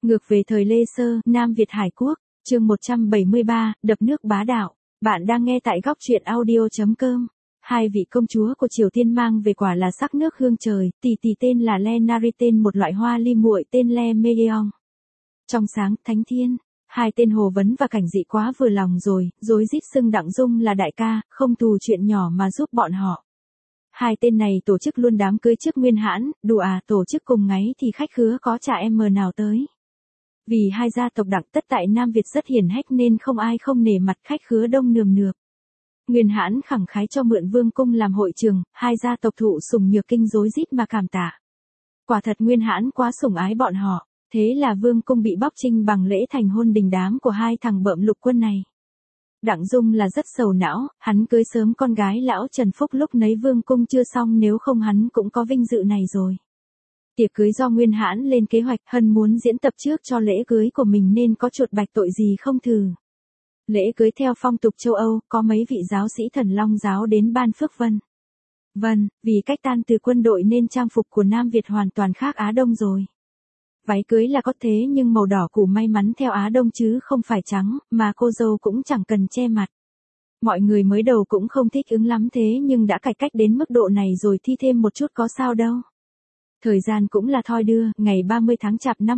Ngược về thời Lê Sơ, Nam Việt Hải Quốc, chương 173, đập nước bá đạo. Bạn đang nghe tại góc truyện audio.com. Hai vị công chúa của Triều Tiên mang về quả là sắc nước hương trời, tỷ tỷ tên là Le Nariten, một loại hoa ly muội tên Le Meyeong. Trong sáng, thánh thiên, hai tên Hồ Vấn và Cảnh Dị quá vừa lòng rồi, rối rít xưng Đặng Dung là đại ca, không tù chuyện nhỏ mà giúp bọn họ. Hai tên này tổ chức luôn đám cưới trước Nguyên Hãn, đùa tổ chức cùng ngáy thì khách khứa có chả em nào tới. Vì hai gia tộc Đặng Tất tại Nam Việt rất hiển hách nên không ai không nể mặt, khách khứa đông nườm nượp. Nguyên Hãn khẳng khái cho mượn Vương cung làm hội trường, hai gia tộc thụ sủng nhược kinh rối rít mà cảm tạ. Quả thật Nguyên Hãn quá sủng ái bọn họ, thế là Vương cung bị bóc trinh bằng lễ thành hôn đình đám của hai thằng bợm lục quân này. Đặng Dung là rất sầu não, hắn cưới sớm con gái lão Trần Phúc lúc nấy Vương cung chưa xong, nếu không hắn cũng có vinh dự này rồi. Tiệc cưới do Nguyên Hãn lên kế hoạch, Hân muốn diễn tập trước cho lễ cưới của mình nên có chuột bạch tội gì không thử. Lễ cưới theo phong tục châu Âu, có mấy vị giáo sĩ Thần Long giáo đến ban phước vân. Vâng, vì cách tan từ quân đội nên trang phục của Nam Việt hoàn toàn khác Á Đông rồi. Váy cưới là có thế nhưng màu đỏ củ may mắn theo Á Đông chứ không phải trắng, mà cô dâu cũng chẳng cần che mặt. Mọi người mới đầu cũng không thích ứng lắm thế nhưng đã cải cách đến mức độ này rồi thì thêm một chút có sao đâu. Thời gian cũng là thoi đưa, ngày 30 tháng Chạp năm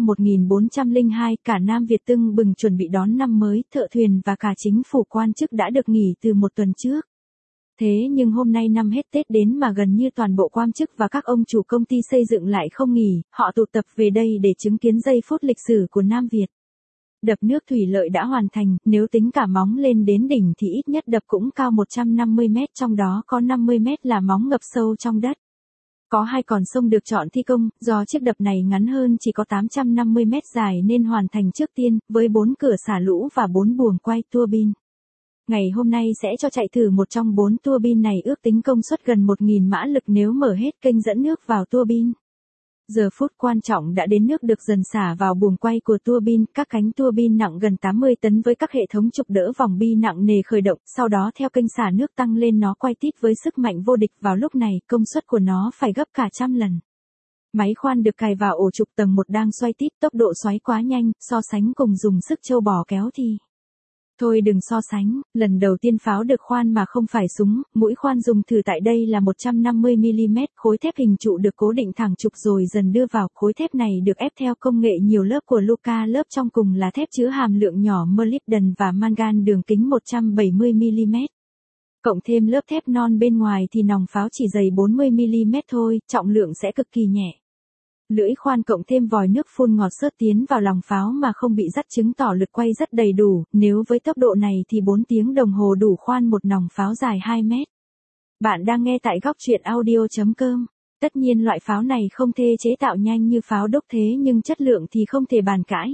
1402, cả Nam Việt tưng bừng chuẩn bị đón năm mới, thợ thuyền và cả chính phủ quan chức đã được nghỉ từ một tuần trước. Thế nhưng hôm nay năm hết Tết đến mà gần như toàn bộ quan chức và các ông chủ công ty xây dựng lại không nghỉ, họ tụ tập về đây để chứng kiến giây phút lịch sử của Nam Việt. Đập nước thủy lợi đã hoàn thành, nếu tính cả móng lên đến đỉnh thì ít nhất đập cũng cao 150 mét, trong đó có 50 mét là móng ngập sâu trong đất. Có hai con sông được chọn thi công, do chiếc đập này ngắn hơn chỉ có 850 mét dài nên hoàn thành trước tiên, với 4 cửa xả lũ và 4 buồng quay tua bin. Ngày hôm nay sẽ cho chạy thử một trong 4 tua bin này, ước tính công suất gần 1.000 mã lực nếu mở hết kênh dẫn nước vào tua bin. Giờ phút quan trọng đã đến, nước được dần xả vào buồng quay của tua bin, các cánh tua bin nặng gần 80 tấn với các hệ thống trục đỡ vòng bi nặng nề khởi động, sau đó theo kênh xả nước tăng lên nó quay tít với sức mạnh vô địch, vào lúc này công suất của nó phải gấp cả trăm lần. Máy khoan được cài vào ổ trục tầng 1 đang xoay tít, tốc độ xoáy quá nhanh, so sánh cùng dùng sức trâu bò kéo thì... Thôi đừng so sánh, lần đầu tiên pháo được khoan mà không phải súng, mũi khoan dùng thử tại đây là 150mm, khối thép hình trụ được cố định thẳng trục rồi dần đưa vào, khối thép này được ép theo công nghệ nhiều lớp của Luca, lớp trong cùng là thép chứa hàm lượng nhỏ molybden và mangan, đường kính 170mm. Cộng thêm lớp thép non bên ngoài thì nòng pháo chỉ dày 40mm thôi, trọng lượng sẽ cực kỳ nhẹ. Lưỡi khoan cộng thêm vòi nước phun ngọt sớt tiến vào lòng pháo mà không bị rắt, chứng tỏ lực quay rất đầy đủ, nếu với tốc độ này thì 4 tiếng đồng hồ đủ khoan một nòng pháo dài 2 mét. Bạn đang nghe tại góc truyện audio.com. Tất nhiên loại pháo này không thể chế tạo nhanh như pháo đúc thế nhưng chất lượng thì không thể bàn cãi.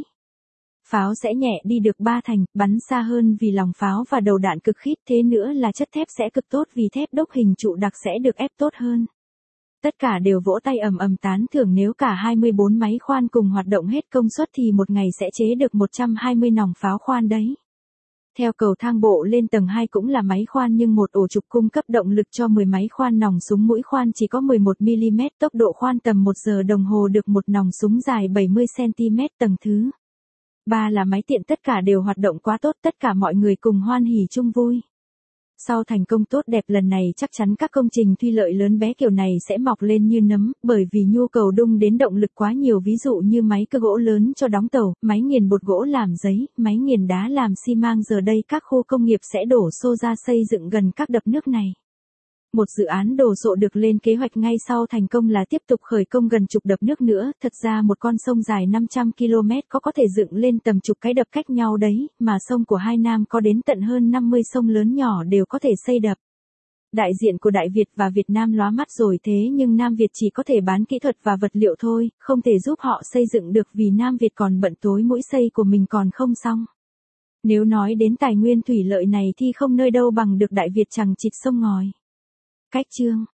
Pháo sẽ nhẹ đi được 3 thành, bắn xa hơn vì lòng pháo và đầu đạn cực khít, thế nữa là chất thép sẽ cực tốt vì thép đúc hình trụ đặc sẽ được ép tốt hơn. Tất cả đều vỗ tay ầm ầm tán thưởng, nếu cả 24 máy khoan cùng hoạt động hết công suất thì một ngày sẽ chế được 120 nòng pháo khoan đấy. Theo cầu thang bộ lên tầng 2 cũng là máy khoan nhưng một ổ trục cung cấp động lực cho 10 máy khoan, nòng súng mũi khoan chỉ có 11mm, tốc độ khoan tầm 1 giờ đồng hồ được một nòng súng dài 70cm. Tầng thứ 3 là máy tiện, tất cả đều hoạt động quá tốt, tất cả mọi người cùng hoan hỉ chung vui. Sau thành công tốt đẹp lần này chắc chắn các công trình thủy lợi lớn bé kiểu này sẽ mọc lên như nấm, bởi vì nhu cầu đung đến động lực quá nhiều, ví dụ như máy cơ gỗ lớn cho đóng tàu, máy nghiền bột gỗ làm giấy, máy nghiền đá làm xi măng, giờ đây các khu công nghiệp sẽ đổ xô ra xây dựng gần các đập nước này. Một dự án đồ sộ được lên kế hoạch ngay sau thành công là tiếp tục khởi công gần chục đập nước nữa, thật ra một con sông dài 500 km có thể dựng lên tầm chục cái đập cách nhau đấy, mà sông của hai Nam có đến tận hơn 50 sông lớn nhỏ đều có thể xây đập. Đại diện của Đại Việt và Việt Nam lóa mắt rồi, thế nhưng Nam Việt chỉ có thể bán kỹ thuật và vật liệu thôi, không thể giúp họ xây dựng được vì Nam Việt còn bận tối mũi xây của mình còn không xong. Nếu nói đến tài nguyên thủy lợi này thì không nơi đâu bằng được Đại Việt chằng chịt sông ngòi. Cách chương